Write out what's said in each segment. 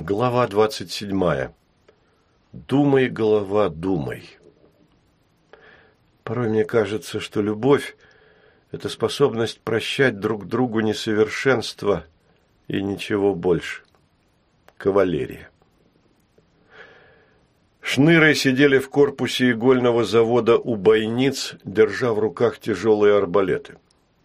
Глава 27. Думай, голова, думай. Порой мне кажется, что любовь – это способность прощать друг другу несовершенство и ничего больше. Кавалерия. Шныры сидели в корпусе игольного завода у бойниц, держа в руках тяжелые арбалеты.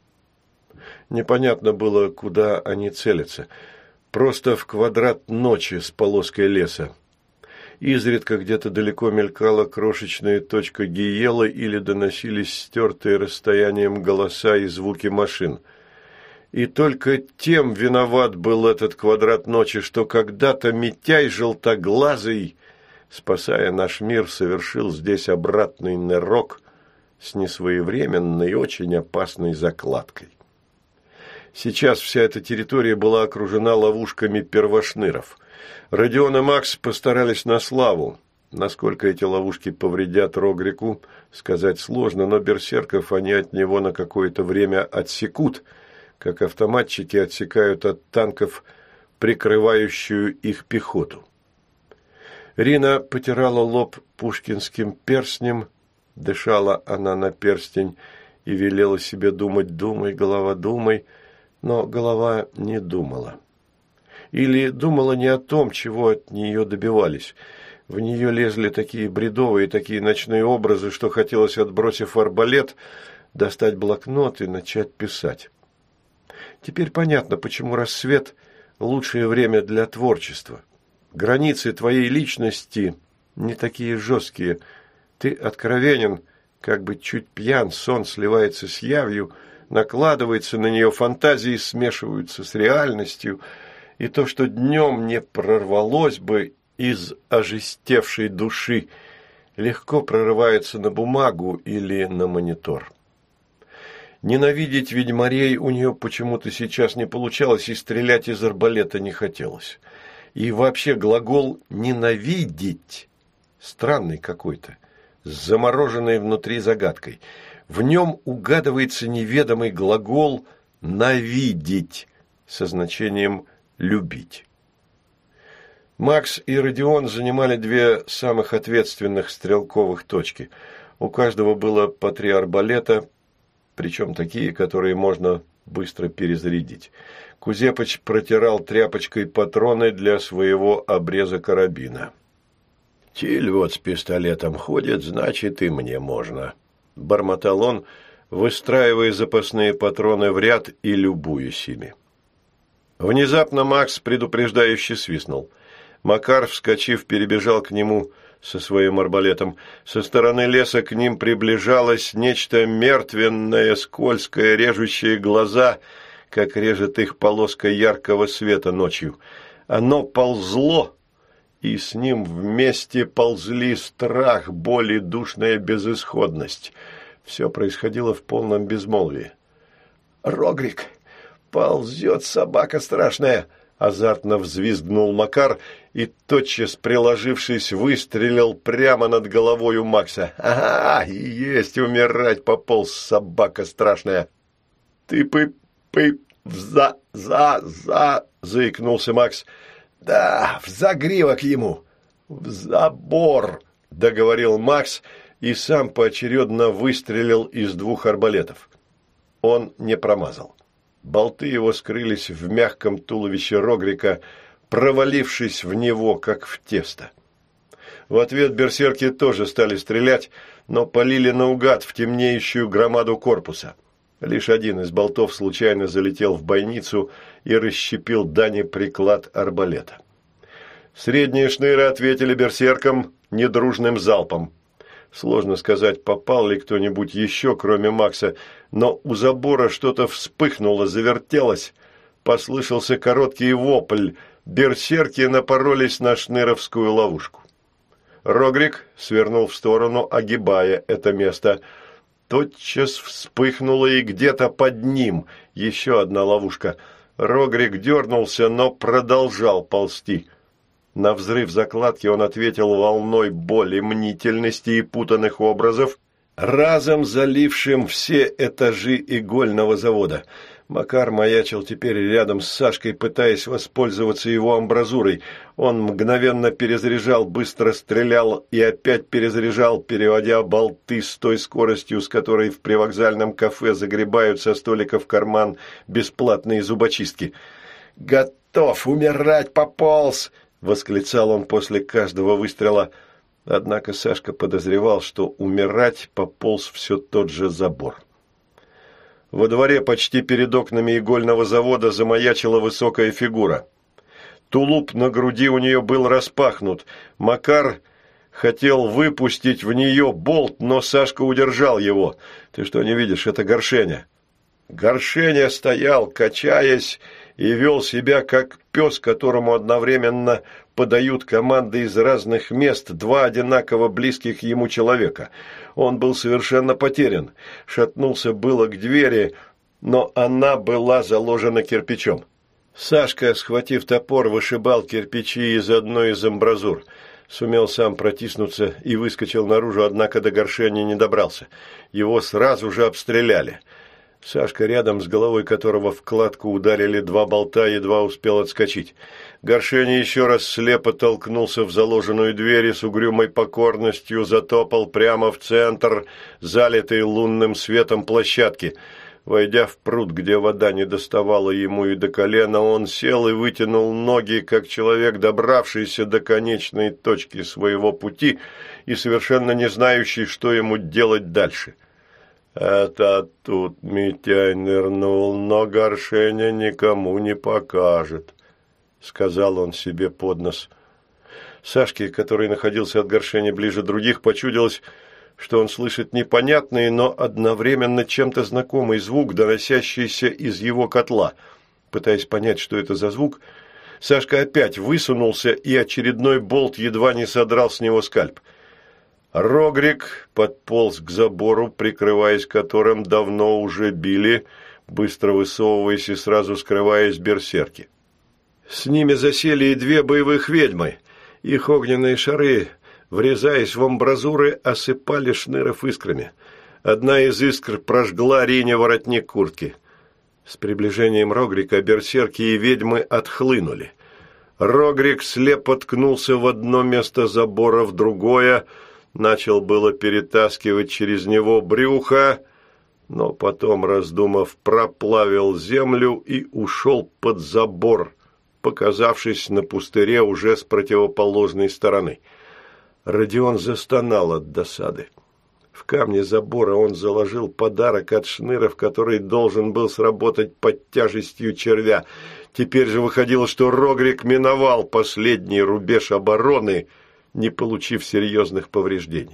Непонятно было, куда они целятся – просто в квадрат ночи с полоской леса. Изредка где-то далеко мелькала крошечная точка гиелы или доносились стертые расстоянием голоса и звуки машин. И только тем виноват был этот квадрат ночи, что когда-то Митяй желтоглазый, спасая наш мир, совершил здесь обратный нырок с несвоевременной и очень опасной закладкой. Сейчас вся эта территория была окружена ловушками первошныров. Родион и Макс постарались на славу. Насколько эти ловушки повредят Рогрику, сказать сложно, но берсерков они от него на какое-то время отсекут, как автоматчики отсекают от танков прикрывающую их пехоту. Рина потирала лоб пушкинским перстнем, дышала она на перстень и велела себе думать: «Думай, голова, думай». Но голова не думала. Или думала не о том, чего от нее добивались. В нее лезли такие бредовые, такие ночные образы, что хотелось, отбросив арбалет, достать блокнот и начать писать. Теперь понятно, почему рассвет – лучшее время для творчества. Границы твоей личности не такие жесткие. Ты откровенен, как бы чуть пьян, сон сливается с явью, накладывается на нее, фантазии смешиваются с реальностью, и то, что днем не прорвалось бы из ожестевшей души, легко прорывается на бумагу или на монитор. Ненавидеть ведьмарей у нее почему-то сейчас не получалось, и стрелять из арбалета не хотелось. И вообще глагол «ненавидеть» странный какой-то, с замороженной внутри загадкой. В нем угадывается неведомый глагол «навидеть» со значением «любить». Макс и Родион занимали две самых ответственных стрелковых точки. У каждого было по 3 арбалета, причем такие, которые можно быстро перезарядить. Кузепыч протирал тряпочкой патроны для своего обреза карабина. «Тиль вот с пистолетом ходит, значит, и мне можно», – бормотал он, выстраивая запасные патроны в ряд и любуясь ими. Внезапно Макс предупреждающе свистнул. Макар, вскочив, перебежал к нему со своим арбалетом. Со стороны леса к ним приближалось нечто мертвенное, скользкое, режущее глаза, как режет их полоска яркого света ночью. Оно ползло, и с ним вместе ползли страх, боль и душная безысходность. Все происходило в полном безмолвии. «Рогрик! Ползет собака страшная!» – азартно взвизгнул Макар и, тотчас приложившись, выстрелил прямо над головой у Макса. «Ага, и есть умирать пополз собака страшная!» «Ты заикнулся Макс. «Да, в загривок ему!» «В забор!» – договорил Макс и сам поочередно выстрелил из 2 арбалетов. Он не промазал. Болты его скрылись в мягком туловище Рогрика, провалившись в него, как в тесто. В ответ берсерки тоже стали стрелять, но полили наугад в темнеющую громаду корпуса. Лишь один из болтов случайно залетел в бойницу и расщепил Дане приклад арбалета. Средние шныры ответили берсеркам недружным залпом. Сложно сказать, попал ли кто-нибудь еще, кроме Макса, но у забора что-то вспыхнуло, завертелось. Послышался короткий вопль. Берсерки напоролись на шныровскую ловушку. Рогрик свернул в сторону, огибая это место. Тотчас вспыхнула и где-то под ним еще одна ловушка. Рогрик дернулся, но продолжал ползти. На взрыв закладки он ответил волной боли, мнительности и путанных образов, разом залившим все этажи игольного завода. Макар маячил теперь рядом с Сашкой, пытаясь воспользоваться его амбразурой. Он мгновенно перезаряжал, быстро стрелял и опять перезаряжал, переводя болты с той скоростью, с которой в привокзальном кафе загребают со столика в карман бесплатные зубочистки. «Готов! Умирать пополз!» – восклицал он после каждого выстрела. Однако Сашка подозревал, что умирать пополз все тот же забор. Во дворе почти перед окнами игольного завода замаячила высокая фигура. Тулуп на груди у нее был распахнут. Макар хотел выпустить в нее болт, но Сашка удержал его. «Ты что, не видишь? Это Горшеня». Горшеня стоял, качаясь, и вел себя как пес, которому одновременно подают команды из разных мест два одинаково близких ему человека. Он был совершенно потерян, шатнулся было к двери, но она была заложена кирпичом. Сашка, схватив топор, вышибал кирпичи из одной из амбразур. Сумел сам протиснуться и выскочил наружу, однако до Горшени не добрался. Его сразу же обстреляли. Сашка, рядом с головой которого в кладку ударили два болта, едва успел отскочить. Горшеня еще раз слепо толкнулся в заложенную дверь и с угрюмой покорностью затопал прямо в центр, залитой лунным светом площадки. Войдя в пруд, где вода не доставала ему и до колена, он сел и вытянул ноги, как человек, добравшийся до конечной точки своего пути и совершенно не знающий, что ему делать дальше. «Это тут Митяй нырнул, но Горшеня никому не покажет», — сказал он себе под нос. Сашке, который находился от Горшени ближе других, почудилось, что он слышит непонятный, но одновременно чем-то знакомый звук, доносящийся из его котла. Пытаясь понять, что это за звук, Сашка опять высунулся, и очередной болт едва не содрал с него скальп. Рогрик подполз к забору, прикрываясь которым давно уже били, быстро высовываясь и сразу скрываясь берсерки. С ними засели и две боевых ведьмы. Их огненные шары, врезаясь в амбразуры, осыпали Шныров искрами. Одна из искр прожгла Рине воротник куртки. С приближением Рогрика берсерки и ведьмы отхлынули. Рогрик слепо ткнулся в одно место забора, в другое, начал было перетаскивать через него брюхо, но потом, раздумав, проплавил землю и ушел под забор, показавшись на пустыре уже с противоположной стороны. Родион застонал от досады. В камне забора он заложил подарок от Шныров, который должен был сработать под тяжестью червя. Теперь же выходило, что Рогрик миновал последний рубеж обороны, не получив серьезных повреждений.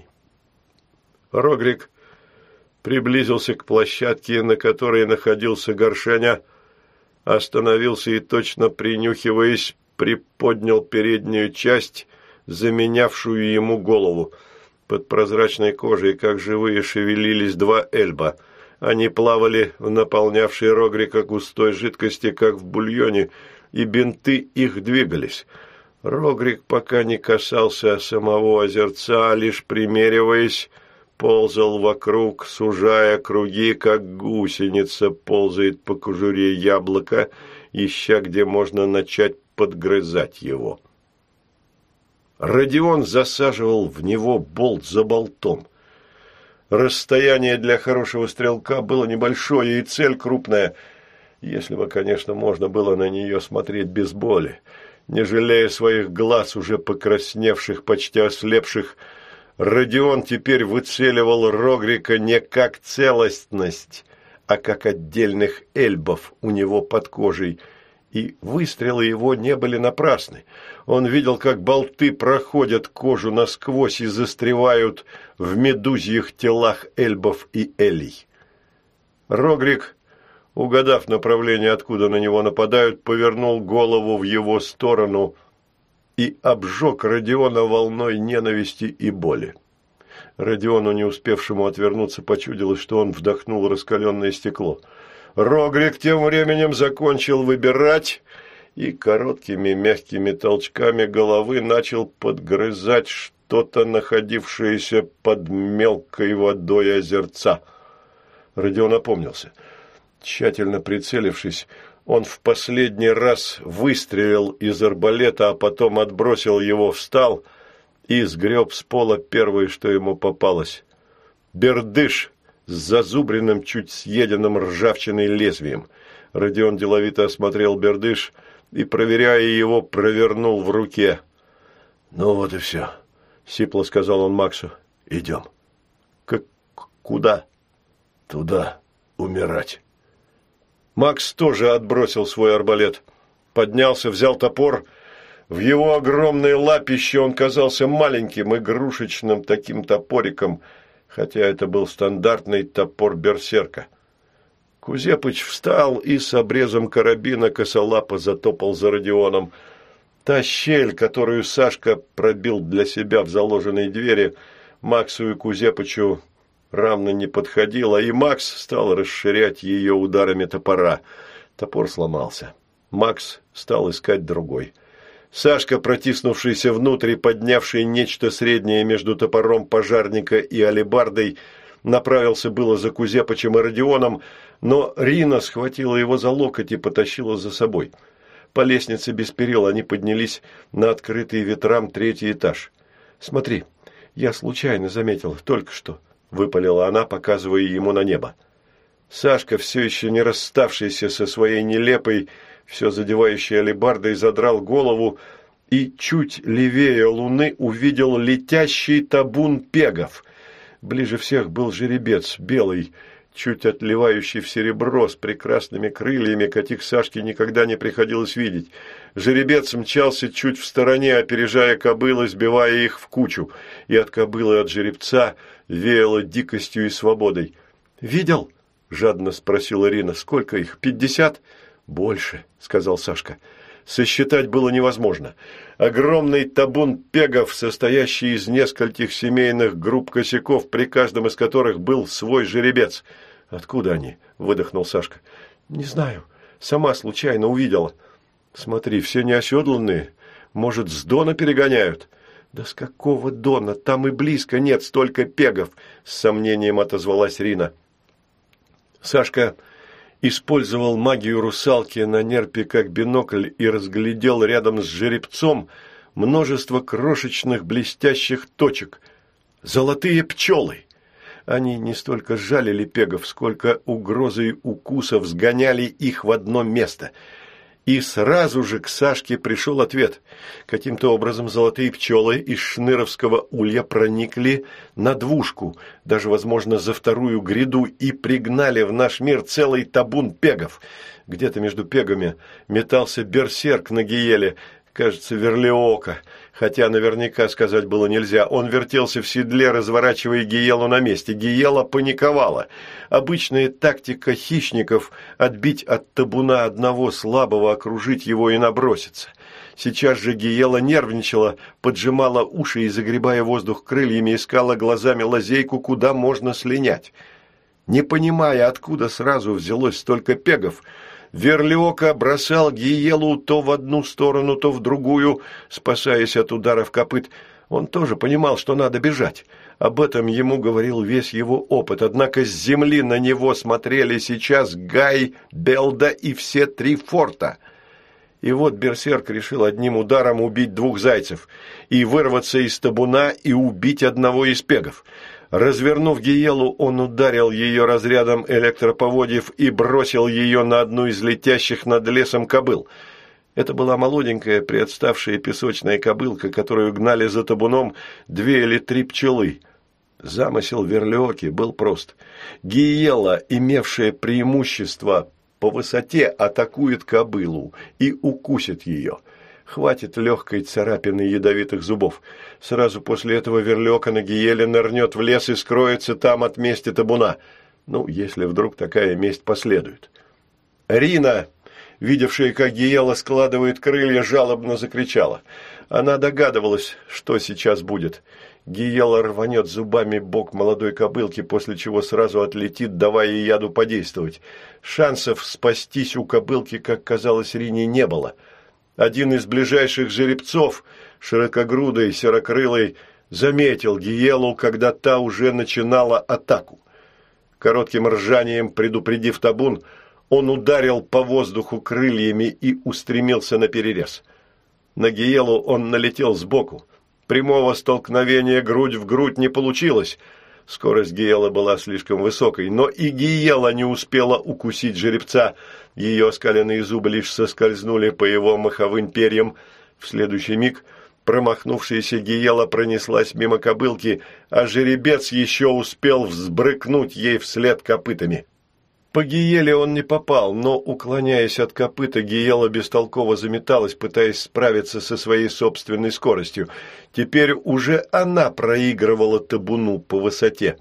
Рогрик приблизился к площадке, на которой находился Горшеня, остановился и, точно принюхиваясь, приподнял переднюю часть, заменявшую ему голову. Под прозрачной кожей, как живые, шевелились два эльба. Они плавали в наполнявшей Рогрика густой жидкости, как в бульоне, и бинты их двигались. Рогрик пока не касался самого озерца, лишь примериваясь, ползал вокруг, сужая круги, как гусеница ползает по кожуре яблока, ища, где можно начать подгрызать его. Родион засаживал в него болт за болтом. Расстояние для хорошего стрелка было небольшое и цель крупная, если бы, конечно, можно было на нее смотреть без боли. Не жалея своих глаз, уже покрасневших, почти ослепших, Родион теперь выцеливал Рогрика не как целостность, а как отдельных эльбов у него под кожей, и выстрелы его не были напрасны. Он видел, как болты проходят кожу насквозь и застревают в медузьих телах эльбов и элей. Рогрик, угадав направление, откуда на него нападают, повернул голову в его сторону и обжег Родиона волной ненависти и боли. Родиону, не успевшему отвернуться, почудилось, что он вдохнул раскаленное стекло. Рогрик тем временем закончил выбирать и короткими мягкими толчками головы начал подгрызать что-то, находившееся под мелкой водой озерца. Родион опомнился. Тщательно прицелившись, он в последний раз выстрелил из арбалета, а потом отбросил его, встал и сгреб с пола первое, что ему попалось. Бердыш с зазубренным, чуть съеденным ржавчиной лезвием. Родион деловито осмотрел бердыш и, проверяя его, провернул в руке. «Ну вот и все», — сипло сказал он Максу. «Идем». «Куда?» «Туда. Умирать». Макс тоже отбросил свой арбалет. Поднялся, взял топор. В его огромной лапище он казался маленьким, игрушечным таким топориком, хотя это был стандартный топор берсерка. Кузепыч встал и с обрезом карабина косолапо затопал за Родионом. Та щель, которую Сашка пробил для себя в заложенной двери, Максу и Кузепычу равно не подходила, и Макс стал расширять ее ударами топора. Топор сломался. Макс стал искать другой. Сашка, протиснувшийся внутрь и поднявший нечто среднее между топором пожарника и алебардой, направился было за Кузепычем и Родионом, но Рина схватила его за локоть и потащила за собой. По лестнице без перил они поднялись на открытый ветрам 3-й этаж. «Смотри, я случайно заметила, только что», — выпалила она, показывая ему на небо. Сашка, все еще не расставшийся со своей нелепой, все задевающей алебардой, задрал голову и чуть левее луны увидел летящий табун пегов. Ближе всех был жеребец, белый, чуть отливающий в серебро, с прекрасными крыльями, каких Сашке никогда не приходилось видеть. Жеребец мчался чуть в стороне, опережая кобылы, сбивая их в кучу, и от кобылы, от жеребца веяло дикостью и свободой. «Видел?» – жадно спросила Ирина. «Сколько их? 50?» «Больше», – сказал Сашка. Сосчитать было невозможно. Огромный табун пегов, состоящий из нескольких семейных групп косяков, при каждом из которых был свой жеребец. «Откуда они?» – выдохнул Сашка. «Не знаю. Сама случайно увидела». «Смотри, все неоседланные. Может, с Дона перегоняют?» «Да с какого Дона? Там и близко нет столько пегов», – с сомнением отозвалась Рина. Сашка использовал магию русалки на нерпе как бинокль и разглядел рядом с жеребцом множество крошечных блестящих точек. Золотые пчелы! Они не столько жалили пегов, сколько угрозой укусов сгоняли их в одно место. И сразу же к Сашке пришел ответ. Каким-то образом золотые пчелы из шныровского улья проникли на двушку, даже, возможно, за вторую гряду, и пригнали в наш мир целый табун пегов. Где-то между пегами метался берсерк на Гиеле, кажется, Верлиока, хотя наверняка сказать было нельзя. Он вертелся в седле, разворачивая Гиелу на месте. Гиела паниковала. Обычная тактика хищников – отбить от табуна одного слабого, окружить его и наброситься. Сейчас же Гиела нервничала, поджимала уши и, загребая воздух крыльями, искала глазами лазейку, куда можно слинять. Не понимая, откуда сразу взялось столько пегов, Верлиока бросал Гиелу то в одну сторону, то в другую, спасаясь от ударов копыт. Он тоже понимал, что надо бежать. Об этом ему говорил весь его опыт. Однако с земли на него смотрели сейчас Гай, Белда и все 3 форта. И вот берсерк решил одним ударом убить 2 зайцев и вырваться из табуна и убить одного из пегов. Развернув Гиелу, он ударил ее разрядом электроповодьев и бросил ее на одну из летящих над лесом кобыл. Это была молоденькая, приотставшая песочная кобылка, которую гнали за табуном 2 или 3 пчелы. Замысел Верлиоки был прост. Гиела, имевшая преимущество по высоте, атакует кобылу и укусит ее. Хватит легкой царапины ядовитых зубов. Сразу после этого Верлиока на Гиеле нырнет в лес и скроется там от мести табуна. Ну, если вдруг такая месть последует. Рина, видевшая, как Гиела складывает крылья, жалобно закричала. Она догадывалась, что сейчас будет. Гиела рванет зубами бок молодой кобылки, после чего сразу отлетит, давая яду подействовать. Шансов спастись у кобылки, как казалось Рине, не было. Один из ближайших жеребцов, широкогрудый, серокрылый, заметил Гиелу, когда та уже начинала атаку. Коротким ржанием предупредив табун, Он ударил по воздуху крыльями и устремился наперерез. На Гиелу он налетел сбоку. Прямого столкновения грудь в грудь не получилось. Скорость Гиелы была слишком высокой, но и Гиела не успела укусить жеребца. Ее оскаленные зубы лишь соскользнули по его моховым перьям. В следующий миг промахнувшаяся Гиела пронеслась мимо кобылки, а жеребец еще успел взбрыкнуть ей вслед копытами. По Гиеле он не попал, но, уклоняясь от копыта, Гиела бестолково заметалась, пытаясь справиться со своей собственной скоростью. Теперь уже она проигрывала табуну по высоте.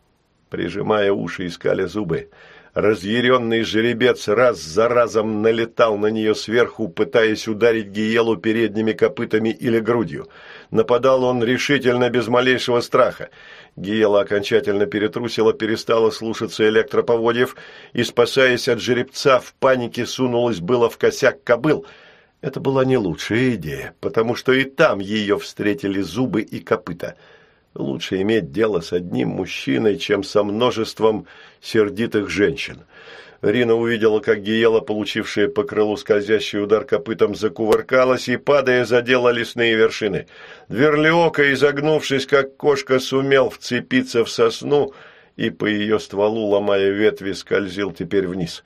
Прижимая уши и скаля зубы, разъяренный жеребец раз за разом налетал на нее сверху, пытаясь ударить Гиелу передними копытами или грудью. Нападал он решительно, без малейшего страха. Гиела окончательно перетрусила, перестала слушаться электроповодьев и, спасаясь от жеребца, в панике сунулась было в косяк кобыл. Это была не лучшая идея, потому что и там ее встретили зубы и копыта. Лучше иметь дело с одним мужчиной, чем со множеством сердитых женщин. Рина увидела, как Гиела, получившая по крылу скользящий удар копытом, закувыркалась и, падая, задела лесные вершины. Верлиока, изогнувшись, как кошка, сумел вцепиться в сосну и по ее стволу, ломая ветви, скользил теперь вниз.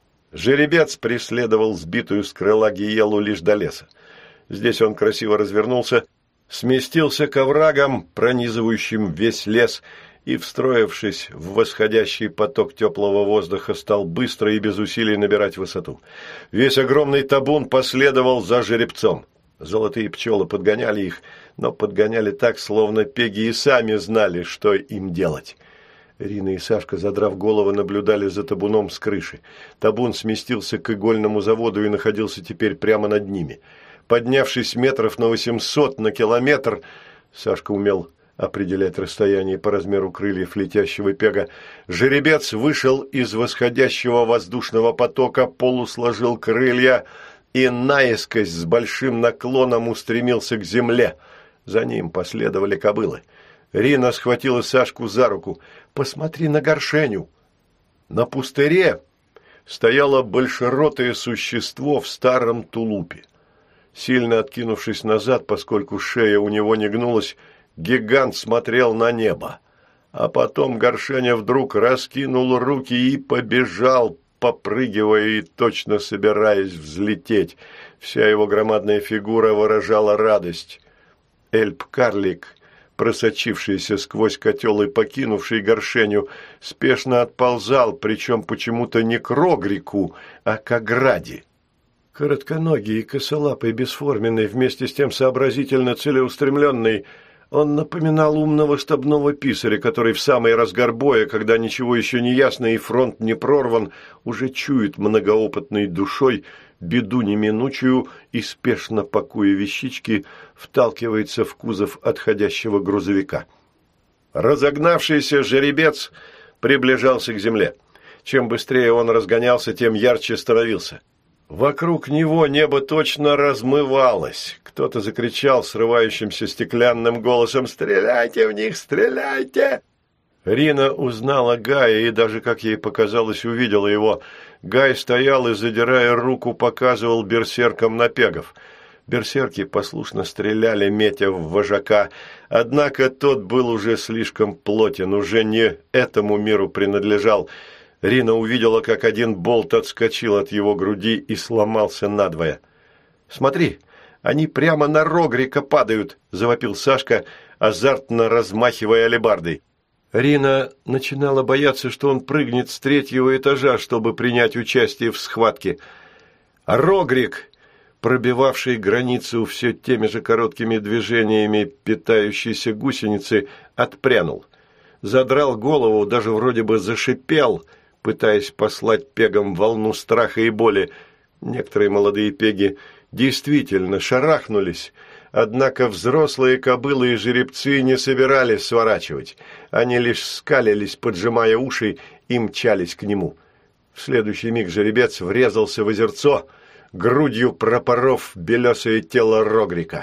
Жеребец преследовал сбитую с крыла Гиелу лишь до леса. Здесь он красиво развернулся, сместился к оврагам, пронизывающим весь лес, и, встроившись в восходящий поток теплого воздуха, стал быстро и без усилий набирать высоту. Весь огромный табун последовал за жеребцом. Золотые пчелы подгоняли их, но подгоняли так, словно пеги и сами знали, что им делать. Рина и Сашка, задрав головы, наблюдали за табуном с крыши. Табун сместился к игольному заводу и находился теперь прямо над ними. Поднявшись метров на 800 на километр, Сашка умел определять расстояние по размеру крыльев летящего пега, жеребец вышел из восходящего воздушного потока, полусложил крылья и наискось с большим наклоном устремился к земле. За ним последовали кобылы. Рина схватила Сашку за руку. «Посмотри на горшеню!» На пустыре стояло большеротое существо в старом тулупе. Сильно откинувшись назад, поскольку шея у него не гнулась, гигант смотрел на небо. А потом Горшеня вдруг раскинул руки и побежал, попрыгивая и точно собираясь взлететь. Вся его громадная фигура выражала радость. Эльп-карлик, просочившийся сквозь котел и покинувший Горшеню, спешно отползал, причем почему-то не к Рогрику, а к ограде. Коротконогий и косолапый, бесформенный, вместе с тем сообразительно целеустремленный, он напоминал умного штабного писаря, который в самый разгар боя, когда ничего еще не ясно и фронт не прорван, уже чует многоопытной душой беду неминучую и, спешно пакуя вещички, вталкивается в кузов отходящего грузовика. Разогнавшийся жеребец приближался к земле. Чем быстрее он разгонялся, тем ярче становился. Вокруг него небо точно размывалось. Кто-то закричал срывающимся стеклянным голосом: «Стреляйте в них, стреляйте!» Рина узнала Гая и даже, как ей показалось, увидела его. Гай стоял и, задирая руку, показывал берсеркам на пегов. Берсерки послушно стреляли, метя в вожака, однако тот был уже слишком плотен, уже не этому миру принадлежал. Рина увидела, как один болт отскочил от его груди и сломался надвое. «Смотри, они прямо на Рогрика падают!» – завопил Сашка, азартно размахивая алебардой. Рина начинала бояться, что он прыгнет с 3-го этажа, чтобы принять участие в схватке. А Рогрик, пробивавший границу все теми же короткими движениями питающейся гусеницы, отпрянул. Задрал голову, даже вроде бы зашипел, пытаясь послать пегам волну страха и боли. Некоторые молодые пеги действительно шарахнулись, однако взрослые кобылы и жеребцы не собирались сворачивать. Они лишь скалились, поджимая уши, и мчались к нему. В следующий миг жеребец врезался в озерцо, грудью пропоров белесое тело Рогрика.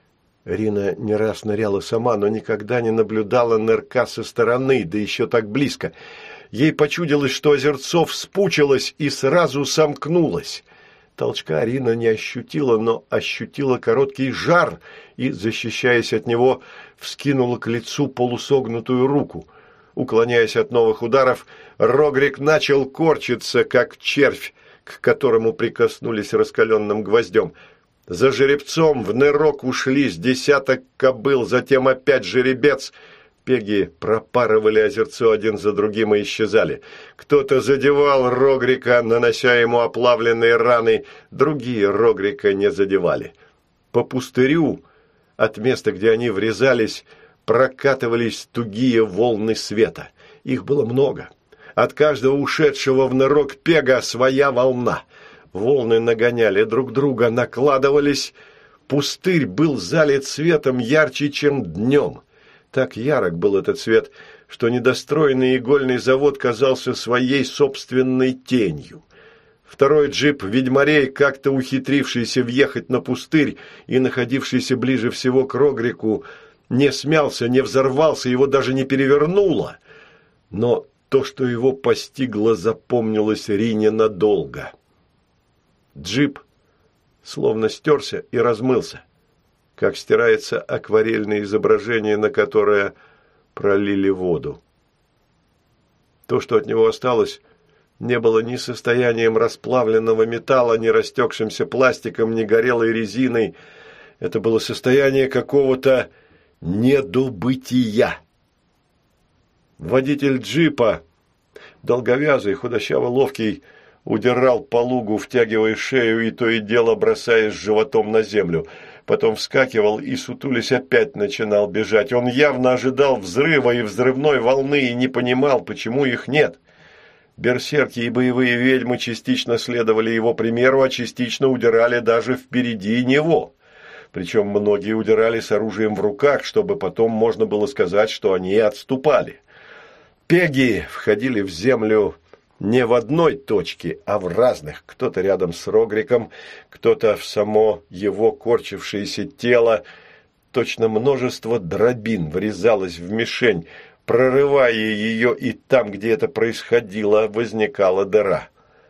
Рина не раз ныряла сама, но никогда не наблюдала нырка со стороны, да еще так близко. Ей почудилось, что озерцо вспучилось и сразу сомкнулось. Толчка Рина не ощутила, но ощутила короткий жар и, защищаясь от него, вскинула к лицу полусогнутую руку. Уклоняясь от новых ударов, Рогрик начал корчиться, как червь, к которому прикоснулись раскаленным гвоздем. За жеребцом в нырок ушли с десяток кобыл, затем опять жеребец. Пеги пропарывали озерцо один за другим и исчезали. Кто-то задевал Рогрика, нанося ему оплавленные раны, другие Рогрика не задевали. По пустырю, от места, где они врезались, прокатывались тугие волны света. Их было много. От каждого ушедшего в нырок пега своя волна. Волны нагоняли друг друга, накладывались. Пустырь был залит светом ярче, чем днем. Так ярок был этот свет, что недостроенный игольный завод казался своей собственной тенью. Второй джип ведьмарей, как-то ухитрившийся въехать на пустырь и находившийся ближе всего к Рогрику, не смялся, не взорвался, его даже не перевернуло. Но то, что его постигло, запомнилось Рине надолго. Джип словно стерся и размылся, как стирается акварельное изображение, на которое пролили воду. То, что от него осталось, не было ни состоянием расплавленного металла, ни растекшимся пластиком, ни горелой резиной. Это было состояние какого-то недобытия. Водитель джипа, долговязый, худощаво-ловкий, удирал по лугу, втягивая шею и то и дело бросаясь животом на землю. Потом вскакивал и, сутулясь, опять начинал бежать. Он явно ожидал взрыва и взрывной волны и не понимал, почему их нет. Берсерки и боевые ведьмы частично следовали его примеру, а частично удирали даже впереди него. Причем многие удирали с оружием в руках, чтобы потом можно было сказать, что они отступали. Пеги входили в землю не в одной точке, а в разных. Кто-то рядом с Рогриком, кто-то в само его корчившееся тело. Точно множество дробин врезалось в мишень, прорывая ее, и там, где это происходило, возникала дыра.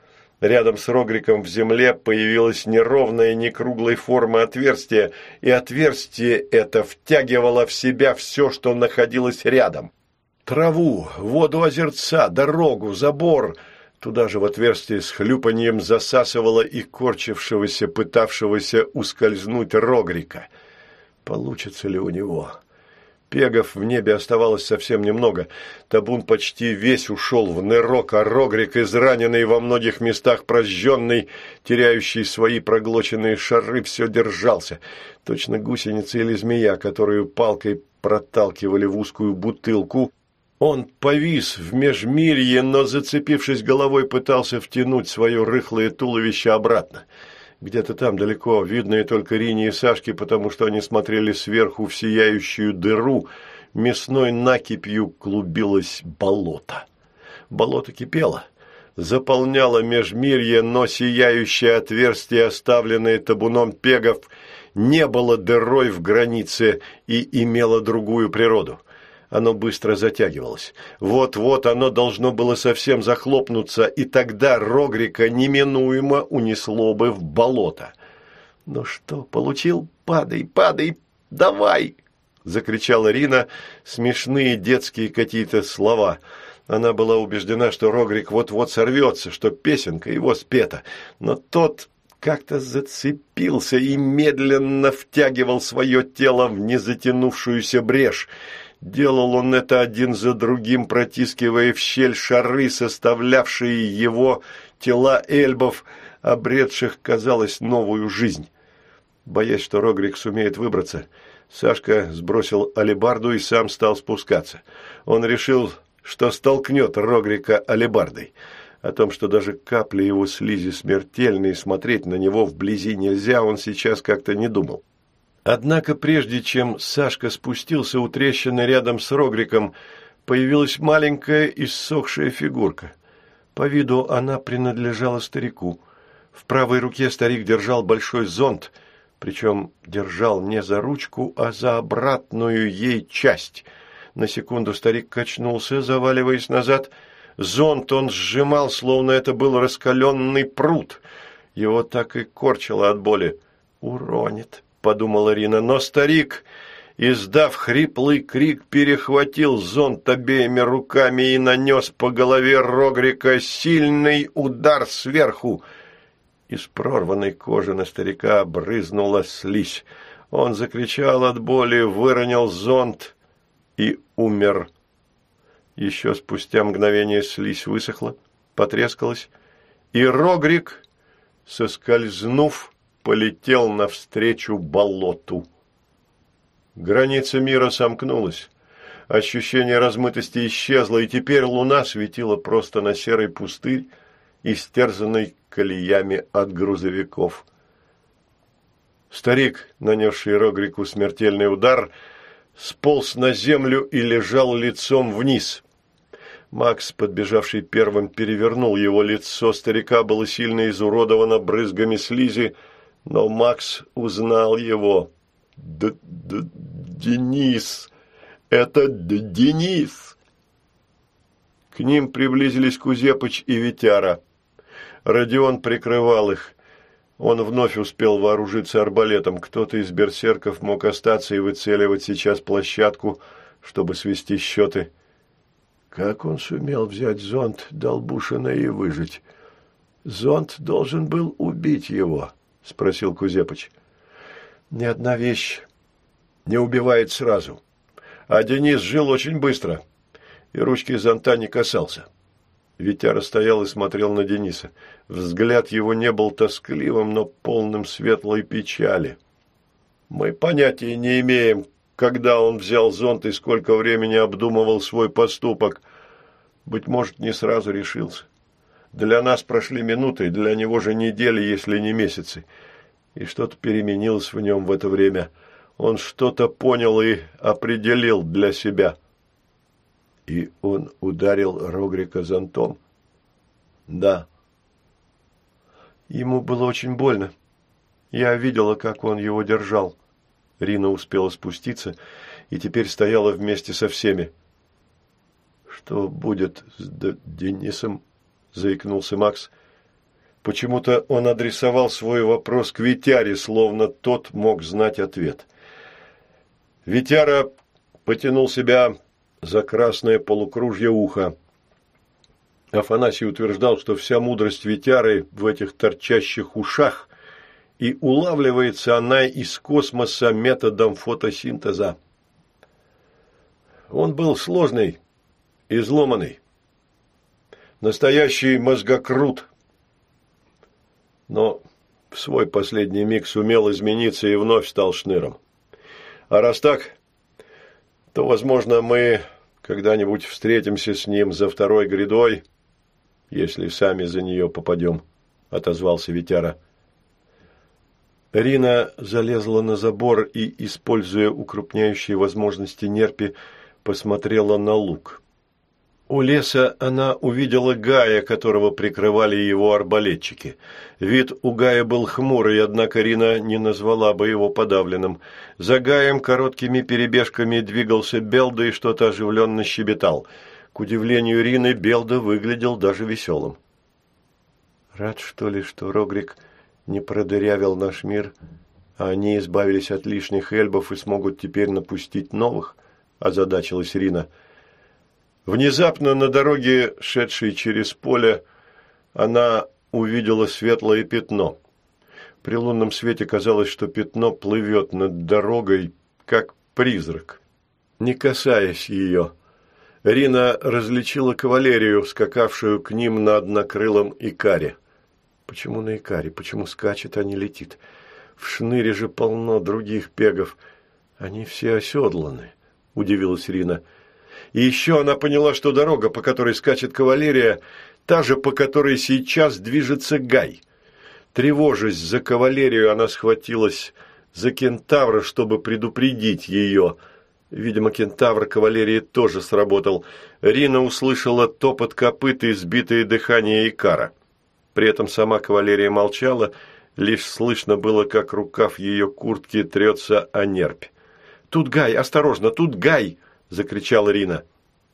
Рядом с Рогриком в земле появилось неровное, некруглой формы отверстие, и отверстие это втягивало в себя все, что находилось рядом. Траву, воду озерца, дорогу, забор. Туда же в отверстие с хлюпаньем засасывало и корчившегося, пытавшегося ускользнуть Рогрика. Получится ли у него? Пегов в небе оставалось совсем немного. Табун почти весь ушел в нырок, а Рогрик, израненный во многих местах, прожженный, теряющий свои проглоченные шары, все держался. Точно гусеница или змея, которую палкой проталкивали в узкую бутылку. Он повис в межмирье, но, зацепившись головой, пытался втянуть свое рыхлое туловище обратно. Где-то там далеко, видные только Рине и Сашке, потому что они смотрели сверху в сияющую дыру, мясной накипью клубилось болото. Болото кипело, заполняло межмирье, но сияющее отверстие, оставленное табуном пегов, не было дырой в границе и имело другую природу. Оно быстро затягивалось. Вот-вот оно должно было совсем захлопнуться, и тогда Рогрика неминуемо унесло бы в болото. «Ну что, получил? Падай, падай, давай!» – закричала Рина, смешные детские какие-то слова. Она была убеждена, что Рогрик вот-вот сорвется, что песенка его спета, но тот как-то зацепился и медленно втягивал свое тело в незатянувшуюся брешь. Делал он это один за другим, протискивая в щель шары, составлявшие его тела эльбов, обретших, казалось, новую жизнь. Боясь, что Рогрик сумеет выбраться, Сашка сбросил алебарду и сам стал спускаться. Он решил, что столкнет Рогрика алебардой. О том, что даже капли его слизи смертельны, и смотреть на него вблизи нельзя, он сейчас как-то не думал. Однако прежде чем Сашка спустился у трещины рядом с Рогриком, появилась маленькая иссохшая фигурка. По виду она принадлежала старику. В правой руке старик держал большой зонт, причем держал не за ручку, а за обратную ей часть. На секунду старик качнулся, заваливаясь назад, Зонт он сжимал, словно это был раскаленный пруд. Его так и корчило от боли. «Уронит», — подумала Рина, но старик, издав хриплый крик, перехватил зонт обеими руками и нанес по голове Рогрика сильный удар сверху. Из прорванной кожи на старика брызнула слизь. Он закричал от боли, выронил зонт и умер. Еще спустя мгновение слизь высохла, потрескалась, и Рогрик, соскользнув, полетел навстречу болоту. Граница мира сомкнулась. Ощущение размытости исчезло, и теперь луна светила просто на серый пустырь, истерзанный колеями от грузовиков. Старик, нанесший Рогрику смертельный удар, сполз на землю и лежал лицом вниз. Макс, подбежавший первым, перевернул его лицо. Старика было сильно изуродовано брызгами слизи, но Макс узнал его. «Денис! Это Денис!» К ним приблизились Кузепыч и Витяра. Родион прикрывал их. Он вновь успел вооружиться арбалетом. Кто-то из берсерков мог остаться и выцеливать сейчас площадку, чтобы свести счеты. Как он сумел взять зонт Долбушина и выжить? Зонт должен был убить его, спросил Кузепыч. Ни одна вещь не убивает сразу. А Денис жил очень быстро, и ручки зонта не касался. Витяра стоял и смотрел на Дениса. Взгляд его не был тоскливым, но полным светлой печали. Мы понятия не имеем, когда он взял зонт и сколько времени обдумывал свой поступок. Быть может, не сразу решился. Для нас прошли минуты, для него же недели, если не месяцы. И что-то переменилось в нем в это время. Он что-то понял и определил для себя. И он ударил Рогрика зонтом? Да. Ему было очень больно. Я видела, как он его держал. Рина успела спуститься и теперь стояла вместе со всеми. «Что будет с Денисом?» – заикнулся Макс. Почему-то он адресовал свой вопрос к Витяре, словно тот мог знать ответ. Витяра потянул себя за красное полукружье уха. Афанасий утверждал, что вся мудрость Витяры в этих торчащих ушах, и улавливается она из космоса методом фотосинтеза. Он был сложный, изломанный, настоящий мозгокрут, но в свой последний миг сумел измениться и вновь стал шныром. А раз так, то, возможно, мы когда-нибудь встретимся с ним за второй грядой, если сами за нее попадем, — отозвался Витяра. Рина залезла на забор и, используя укрупняющие возможности нерпи, посмотрела на луг. У леса она увидела Гая, которого прикрывали его арбалетчики. Вид у Гая был хмурый, однако Рина не назвала бы его подавленным. За Гаем короткими перебежками двигался Белда и что-то оживленно щебетал. К удивлению Рины, Белда выглядел даже веселым. «Рад, что ли, что Рогрик не продырявил наш мир, а они избавились от лишних эльбов и смогут теперь напустить новых?» – озадачилась Рина. Внезапно на дороге, шедшей через поле, она увидела светлое пятно. При лунном свете казалось, что пятно плывет над дорогой, как призрак. Не касаясь ее, Рина различила кавалерию, скакавшую к ним на однокрылом икаре. Почему на икаре? Почему скачет, а не летит? В шныре же полно других пегов. Они все оседланы, удивилась Рина. И еще она поняла, что дорога, по которой скачет кавалерия, та же, по которой сейчас движется Гай. Тревожась за кавалерию, она схватилась за кентавра, чтобы предупредить ее. Видимо, кентавр кавалерии тоже сработал. Рина услышала топот копыт и сбитое дыхание икара. При этом сама кавалерия молчала, лишь слышно было, как рукав ее куртки трется о нерпь. «Тут Гай! Осторожно! Тут Гай!» – закричала Рина.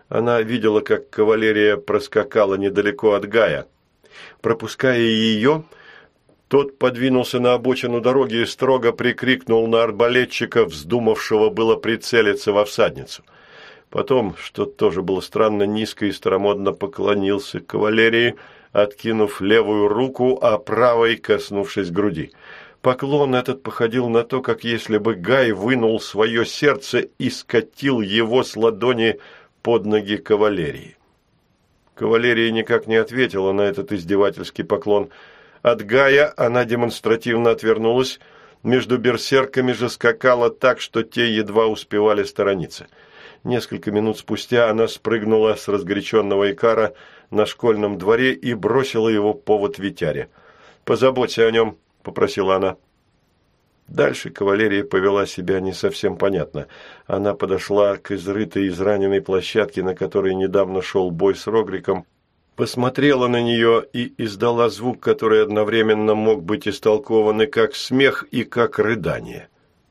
Она видела, как кавалерия проскакала недалеко от Гая. Пропуская ее, тот подвинулся на обочину дороги и строго прикрикнул на арбалетчика, вздумавшего было прицелиться во всадницу. Потом, что тоже было странно, низко и старомодно поклонился кавалерии, откинув левую руку, а правой коснувшись груди. Поклон этот походил на то, как если бы Гай вынул свое сердце и скатил его с ладони под ноги кавалерии. Кавалерия никак не ответила на этот издевательский поклон. От Гая она демонстративно отвернулась, между берсерками же скакала так, что те едва успевали сторониться. Несколько минут спустя она спрыгнула с разгоряченного икара на школьном дворе и бросила его повод Витяре. «Позаботься о нем», – попросила она. Дальше кавалерия повела себя не совсем понятно. Она подошла к изрытой израненной площадке, на которой недавно шел бой с Рогриком, посмотрела на нее и издала звук, который одновременно мог быть истолкован и как смех, и как рыдание.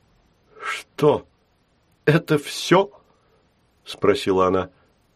«Что? Это все?» – спросила она.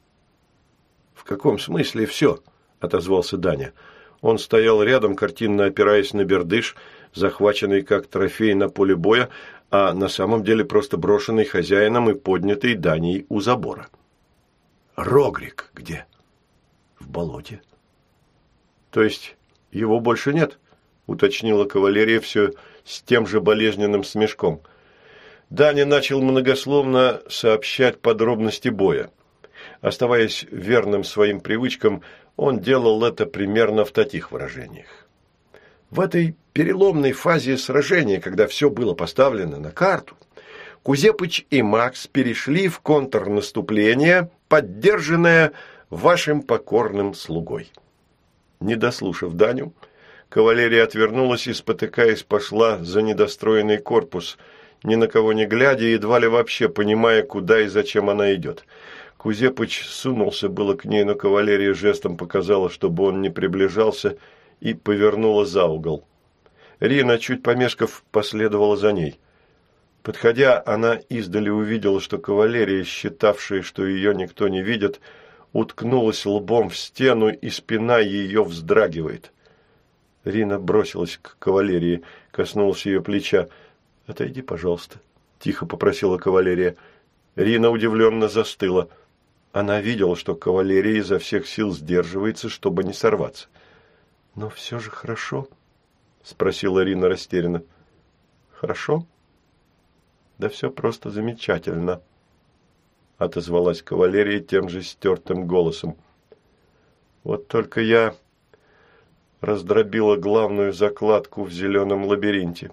«В каком смысле все?» – отозвался Даня. Он стоял рядом, картинно опираясь на бердыш, захваченный как трофей на поле боя, а на самом деле просто брошенный хозяином и поднятый Даней у забора. «Рогрик где?» «В болоте». «То есть его больше нет?» – уточнила кавалерия все с тем же болезненным смешком. Даня начал многословно сообщать подробности боя. Оставаясь верным своим привычкам, он делал это примерно в таких выражениях. В этой переломной фазе сражения, когда все было поставлено на карту, Кузепыч и Макс перешли в контрнаступление, поддержанное вашим покорным слугой. Не дослушав Даню, кавалерия отвернулась и, спотыкаясь, пошла за недостроенный корпус, ни на кого не глядя, едва ли вообще понимая, куда и зачем она идет. Кузепыч сунулся было к ней, но кавалерия жестом показала, чтобы он не приближался, и повернула за угол. Рина, чуть помешков, последовала за ней. Подходя, она издали увидела, что кавалерия, считавшая, что ее никто не видит, уткнулась лбом в стену, и спина ее вздрагивает. Рина бросилась к кавалерии, коснулась ее плеча. «Отойди, пожалуйста», – тихо попросила кавалерия. Рина удивленно застыла. Она видела, что кавалерия изо всех сил сдерживается, чтобы не сорваться. «Но все же хорошо?» – спросила Рина растерянно. «Хорошо? Да все просто замечательно», – отозвалась кавалерия тем же стертым голосом. «Вот только я раздробила главную закладку в зеленом лабиринте.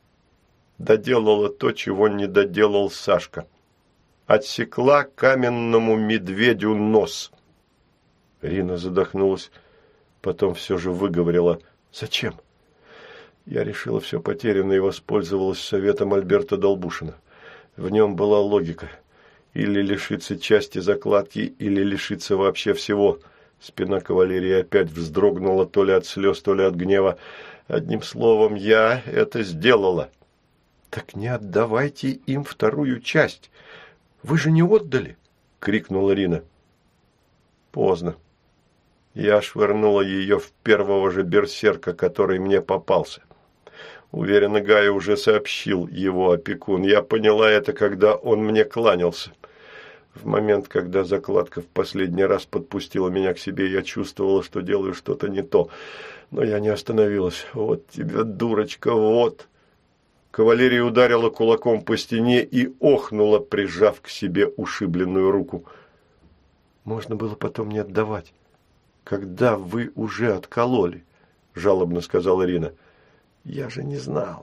Доделала то, чего не доделал Сашка. Отсекла каменному медведю нос». Рина задохнулась, потом все же выговорила: «Зачем?» Я решила, все потеряно, и воспользовалась советом Альберта Долбушина. В нем была логика. Или лишиться части закладки, или лишиться вообще всего. Спина кавалерии опять вздрогнула то ли от слез, то ли от гнева. Одним словом, я это сделала. «Так не отдавайте им вторую часть. Вы же не отдали!» – крикнула Рина. Поздно. Я швырнула ее в первого же берсерка, который мне попался. Уверенно, Гаю уже сообщил его опекун. Я поняла это, когда он мне кланялся. В момент, когда закладка в последний раз подпустила меня к себе, я чувствовала, что делаю что-то не то. Но я не остановилась. «Вот тебе, дурочка, вот!» Кавалерия ударила кулаком по стене и охнула, прижав к себе ушибленную руку. «Можно было потом не отдавать, когда вы уже откололи», – жалобно сказала Ирина. «Я же не знала.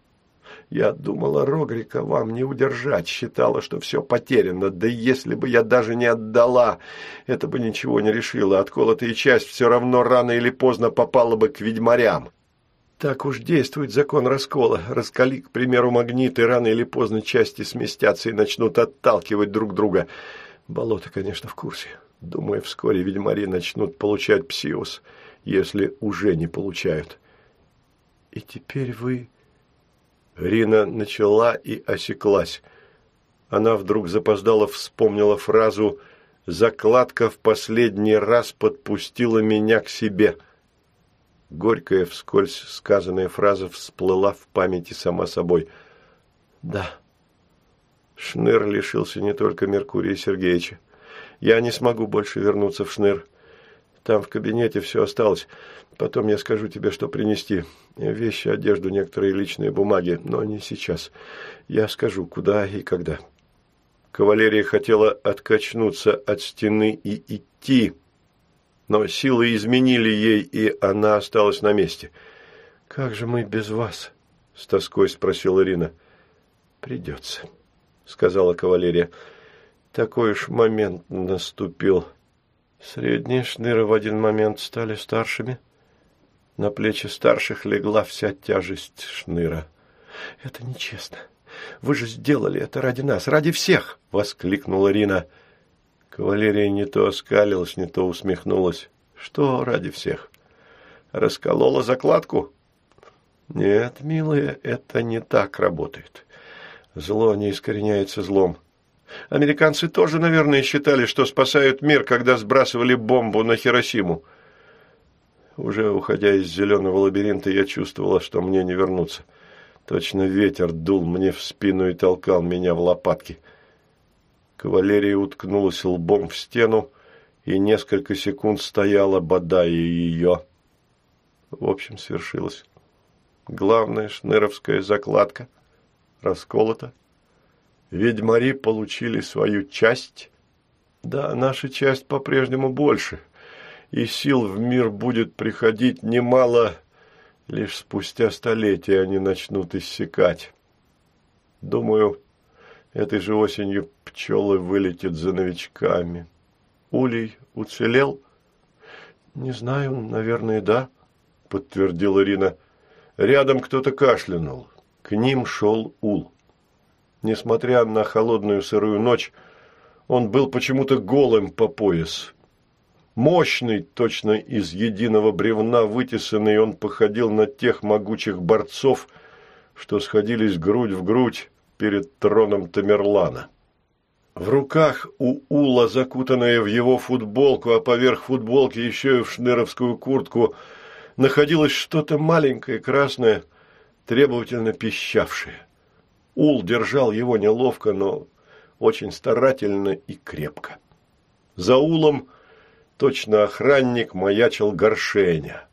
Я думала, Рогрика вам не удержать, считала, что все потеряно. Да если бы я даже не отдала, это бы ничего не решило. Отколотая часть все равно рано или поздно попала бы к ведьмарям. Так уж действует закон раскола. Раскали, к примеру, магнит, и рано или поздно части сместятся и начнут отталкивать друг друга. Болото, конечно, в курсе. Думаю, вскоре ведьмари начнут получать псиос, если уже не получают». «И теперь вы...» Рина начала и осеклась. Она вдруг запоздало вспомнила фразу закладка в последний раз подпустила меня к себе. Горькая вскользь сказанная фраза всплыла в памяти сама собой. Да, Шныр лишился не только Меркурия Сергеевича. Я не смогу больше вернуться в Шныр. Там в кабинете все осталось. Потом я скажу тебе, что принести. Вещи, одежду, некоторые личные бумаги. Но не сейчас. Я скажу, куда и когда. Кавалерия хотела откачнуться от стены и идти, но силы изменили ей, и она осталась на месте. «Как же мы без вас?» – с тоской спросила Ирина. «Придется», – сказала кавалерия. «Такой уж момент наступил». Средние Шныры в один момент стали старшими. На плечи старших легла вся тяжесть Шныра. «Это нечестно. Вы же сделали это ради нас, ради всех!» – воскликнула Рина. Кавалерия не то оскалилась, не то усмехнулась. «Что ради всех? Расколола закладку?» «Нет, милая, это не так работает. Зло не искореняется злом. Американцы тоже, наверное, считали, что спасают мир, когда сбрасывали бомбу на Хиросиму. Уже уходя из зеленого лабиринта, я чувствовала, что мне не вернуться. Точно ветер дул мне в спину и толкал меня в лопатки». Кавалерия уткнулась лбом в стену и несколько секунд стояла, бодая ее. В общем, свершилось. Главная шныровская закладка расколота. Ведьмари получили свою часть. Да, наша часть по-прежнему больше, и сил в мир будет приходить немало. Лишь спустя столетия они начнут иссякать. Думаю, этой же осенью пчелы вылетят за новичками. Улей уцелел? Не знаю, наверное, да, подтвердила Ирина. Рядом кто-то кашлянул. К ним шел Ул. Несмотря на холодную сырую ночь, он был почему-то голым по пояс. Мощный, точно из единого бревна вытесанный, он походил на тех могучих борцов, что сходились грудь в грудь перед троном Тамерлана. В руках у Ула, закутанная в его футболку, а поверх футболки еще и в шныровскую куртку, находилось что-то маленькое, красное, требовательно пищавшее. Ул держал его неловко, но очень старательно и крепко. За Улом точно охранник маячил Горшеня.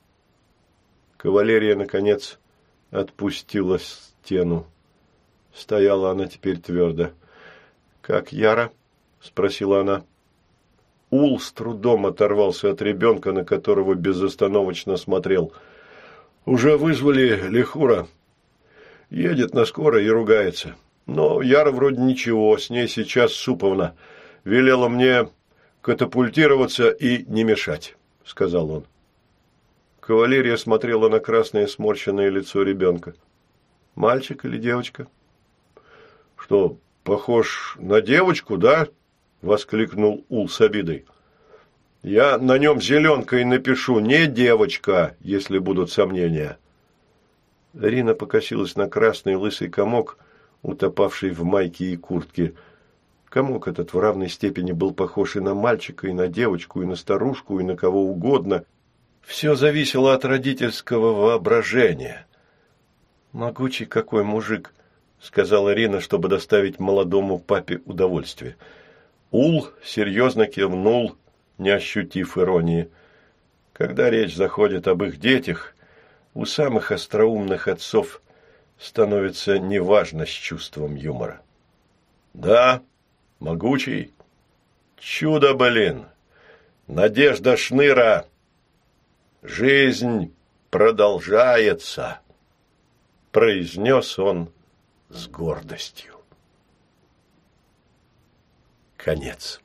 Кавалерия, наконец, отпустила стену. Стояла она теперь твердо. «Как Яра?» – спросила она. Ул с трудом оторвался от ребенка, на которого безостановочно смотрел. «Уже вызвали Лихура. Едет на скорой и ругается. Но Яра вроде ничего, с ней сейчас Суповна. Велела мне катапультироваться и не мешать», – сказал он. Кавалерия смотрела на красное сморщенное лицо ребенка. «Мальчик или девочка?» «Что, похож на девочку, да?» – воскликнул Ул с обидой. «Я на нем зеленкой напишу «не девочка», если будут сомнения». Рина покосилась на красный лысый комок, утопавший в майке и куртке. Комок этот в равной степени был похож и на мальчика, и на девочку, и на старушку, и на кого угодно. Все зависело от родительского воображения. «Могучий какой мужик», – сказала Рина, чтобы доставить молодому папе удовольствие. Ул серьезно кивнул, не ощутив иронии. Когда речь заходит об их детях, у самых остроумных отцов становится неважно с чувством юмора. «Да, могучий. Чудо, блин. Надежда Шныра. Жизнь продолжается», – произнес он с гордостью. Конец.